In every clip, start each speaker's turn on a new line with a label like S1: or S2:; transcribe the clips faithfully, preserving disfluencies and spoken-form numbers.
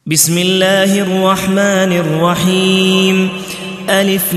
S1: بسم الله الرحمن الرحيم ألف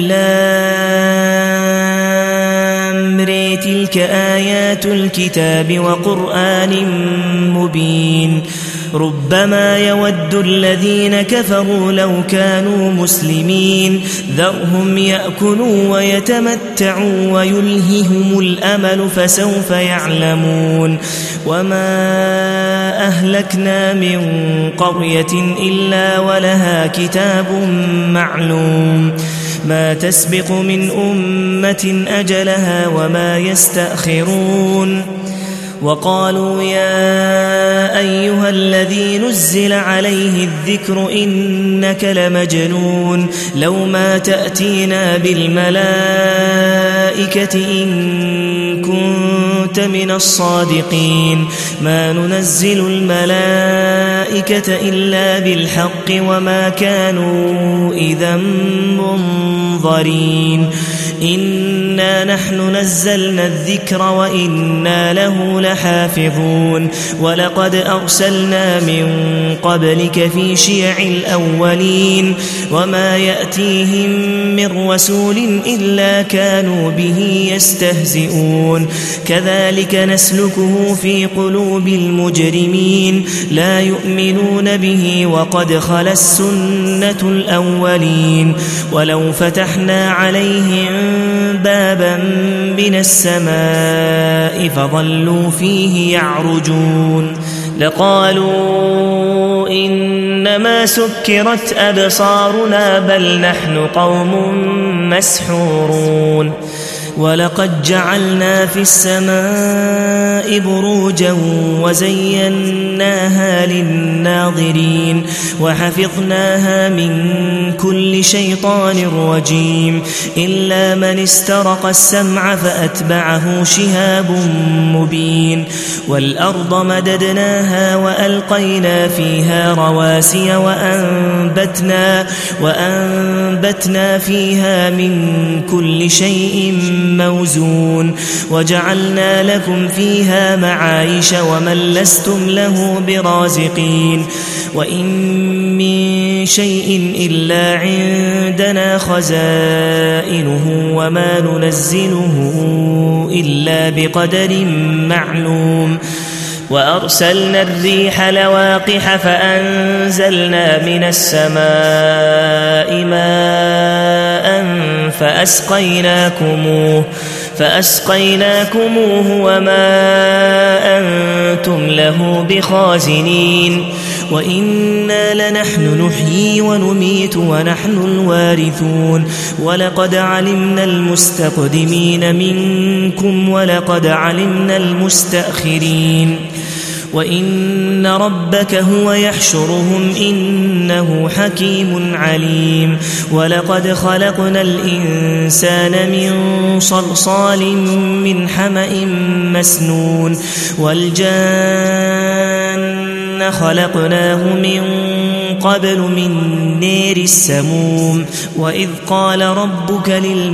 S1: لام ر تلك آيات الكتاب وقرآن مبين ربما يود الذين كفروا لو كانوا مسلمين ذرهم يأكلوا ويتمتعوا ويلههم الأمل فسوف يعلمون وما أهلكنا من قرية إلا ولها كتاب معلوم ما تسبق من أمة أجلها وما يستأخرون وقالوا يا أيها الذي نزل عليه الذكر إنك لمجنون لو ما تأتينا بالملائكة إن كنت من الصادقين ما ننزل الملائكة إلا بالحق وما كانوا إذا منظرين إنا نحن نزلنا الذكر وإنا له لحافظون ولقد أرسلنا من قبلك في شيع الأولين وما يأتيهم من رسول إلا كانوا به يستهزئون كذلك نسلكه في قلوب المجرمين لا يؤمنون به وقد خلت السنة الأولين ولو فتحنا عليهم بابا من السماء فظلوا فيه يعرجون لقالوا إنما سكرت أبصارنا بل نحن قوم مسحورون ولقد جعلنا في السماء بروجا وزيناها للناظرين وحفظناها من كل شيطان رجيم إلا من استرق السمع فأتبعه شهاب مبين والأرض مددناها وألقينا فيها رواسي وأنبتنا, وأنبتنا فيها من كل شيء موزون وجعلنا لكم فيها معايش ومن لستم له برازقين وإن من شيء إلا عندنا خزائنه وما ننزله إلا بقدر معلوم وأرسلنا الريح لواقح فأنزلنا من السماء ماء فأسقيناكموه, فأسقيناكموه وما أنتم له بخازنين وإنا لنحن نحيي ونميت ونحن الوارثون ولقد علمنا المستقدمين منكم ولقد علمنا المستأخرين وإن ربك هو يحشرهم إنه حكيم عليم ولقد خلقنا الإنسان من صلصال من حمأ مسنون والجان خلقناه من قبل من نير السموم وإذ قال ربك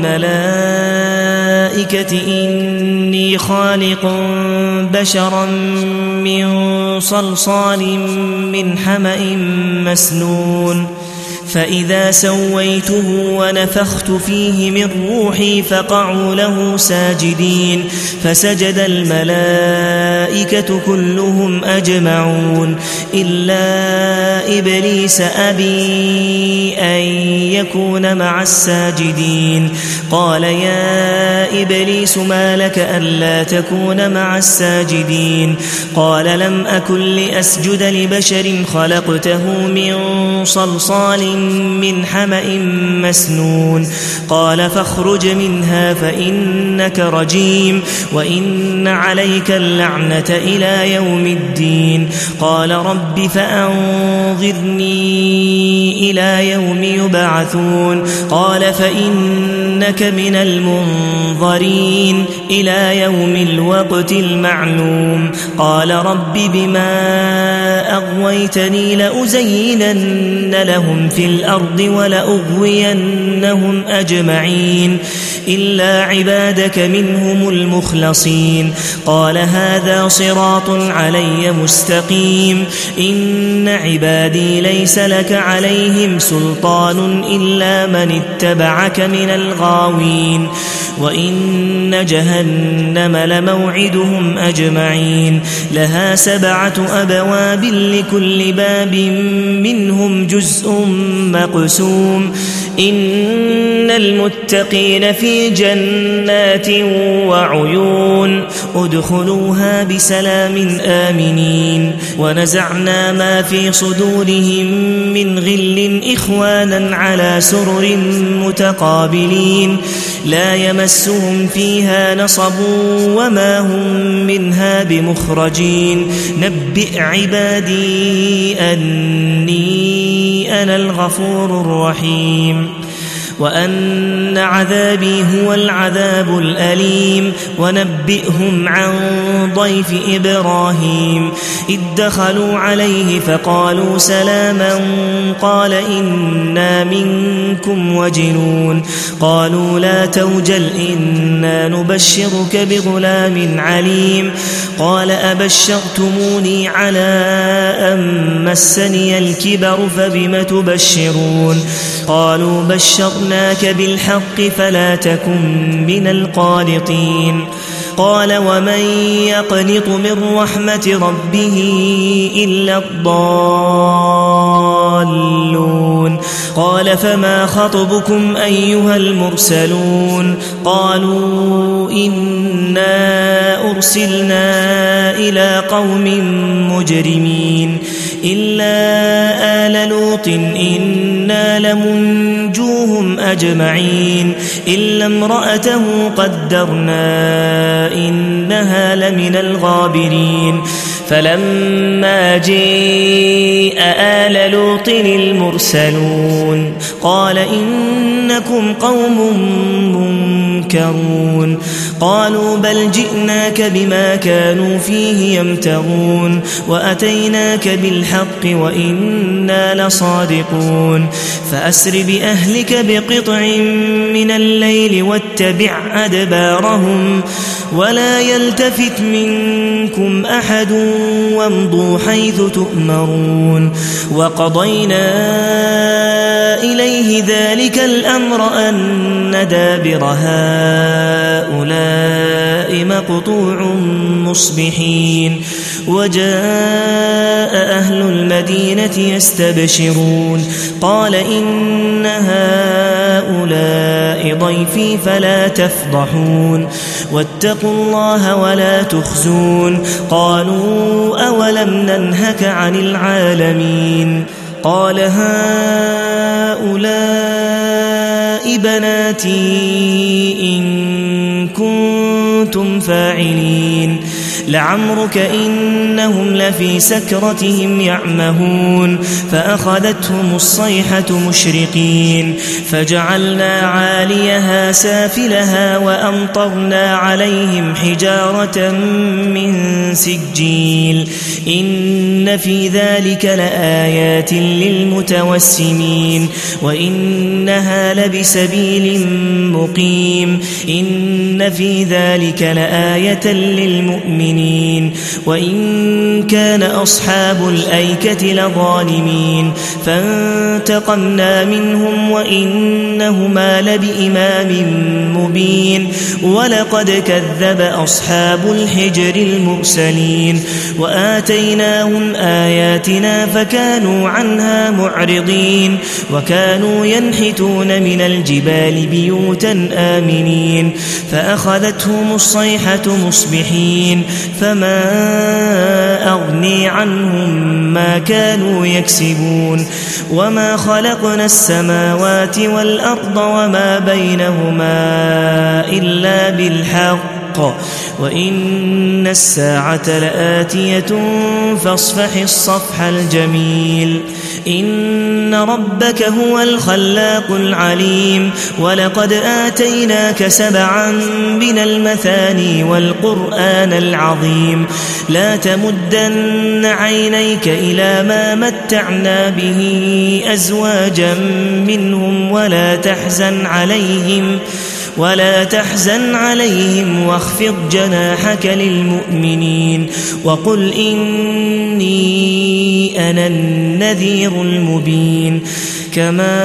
S1: للملائكة إني خالق بشرا من صلصال من حمأ مسنون فإذا سويته ونفخت فيه من روحي فقعوا له ساجدين فسجد الملائكة كلهم أجمعون إلا إبليس أبي أن يكون مع الساجدين قال يا إبليس ما لك ألا تكون مع الساجدين قال لم أكن لأسجد لبشر خلقته من صلصال من حمأ مسنون قال فاخرج منها فإنك رجيم وإن عليك اللعنة إلى يوم الدين قال رب فأنظرني إلى يوم يبعثون قال فإنك من المنظرين إلى يوم الوقت المعلوم قال رب بما أغويتني لأزينن لهم في الأرض ولأغوينهم أجمعين إلا عبادك منهم المخلصين قال هذا صراط علي مستقيم إن عبادي ليس لك عليهم سلطان إلا من اتبعك من الغاوين وإن جهنم لموعدهم أجمعين لها سبعة أبواب لكل باب منهم جزء مقسوم إن المتقين في جنات وعيون ادخلوها بسلام آمنين ونزعنا ما في صدورهم من غل إخوانا على سرر متقابلين لا يمسهم فيها نصب وما هم منها بمخرجين نبئ عبادي أني أنا الغفور الرحيم وأن عذابي هو العذاب الأليم ونبئهم عن ضيف إبراهيم إذ دخلوا عليه فقالوا سلاما قال إنا منكم وجلون قالوا لا توجل إنا نبشرك بغلام عليم قال أبشرتموني على أن مسني الكبر فبم تبشرون قالوا بشرناك بالحق فلا تكن من القانطين قال ومن يقنط من رحمة ربه إلا الضالون قال فما خطبكم أيها المرسلون قالوا إنا أرسلنا إلى قوم مجرمين إلا آل لوط إنا لمنجوهم أجمعين إلا امرأته قدرنا إنها لمن الغابرين فلما جاء آل لوط المرسلون قال إنكم قوم منكرون قالوا بل جئناك بما كانوا فيه يمترون وأتيناك بالحق وإنا لصادقون فأسر بأهلك بقطع من الليل واتبع أدبارهم ولا يلتفت منكم أحد وامضوا حيث تؤمرون وقضينا إليه ذلك الأمر أن دابر هؤلاء مقطوع مصبحين وجاء أهل المدينة يستبشرون قال إن هؤلاء ضيفي فلا تفضحون واتقوا الله ولا تخزون قالوا أولم ننهك عن العالمين قال هؤلاء بناتي إن كنتم فاعلين لعمرك إنهم لفي سكرتهم يعمهون فأخذتهم الصيحة مشرقين فجعلنا عاليها سافلها وأمطرنا عليهم حجارة من سجيل إن في ذلك لآيات للمتوسمين وإنها لبسبيل مقيم إن في ذلك لآية للمؤمنين وإن كان أصحاب الأيكة لظالمين فانتقمنا منهم وإنهما لبإمام مبين ولقد كذب أصحاب الحجر المرسلين وآتيناهم آياتنا فكانوا عنها معرضين وكانوا ينحتون من الجبال بيوتا آمنين فأخذتهم الصيحة مصبحين فما أغني عنهم ما كانوا يكسبون وما خلقنا السماوات والأرض وما بينهما إلا بالحق وإن الساعة لآتية فاصفح الصفح الجميل إن ربك هو الخلاق العليم ولقد آتيناك سبعا من المثاني والقرآن العظيم لا تمدن عينيك إلى ما متعنا به أزواجا منهم ولا تحزن عليهم ولا تحزن عليهم واخفض جناحك للمؤمنين وقل إني أنا النذير المبين كما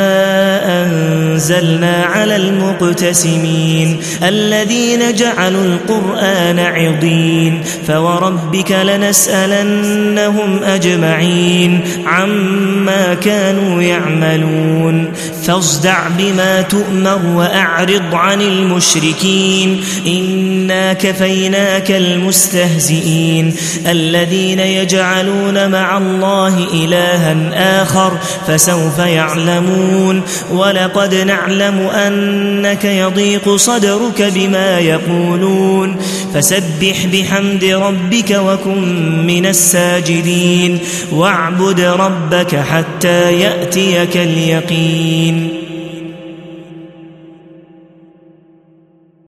S1: أنزلنا على المقتسمين الذين جعلوا القرآن عضين فوربك لنسألنهم أجمعين عما كانوا يعملون فاصدع بما تؤمر وأعرض عن المشركين إنا كفيناك المستهزئين الذين يجعلون مع الله إلها آخر فسوف يعلمون ولقد نعلم أنك يضيق صدرك بما يقولون فسبح بحمد ربك وكن من الساجدين واعبد ربك حتى يأتيك اليقين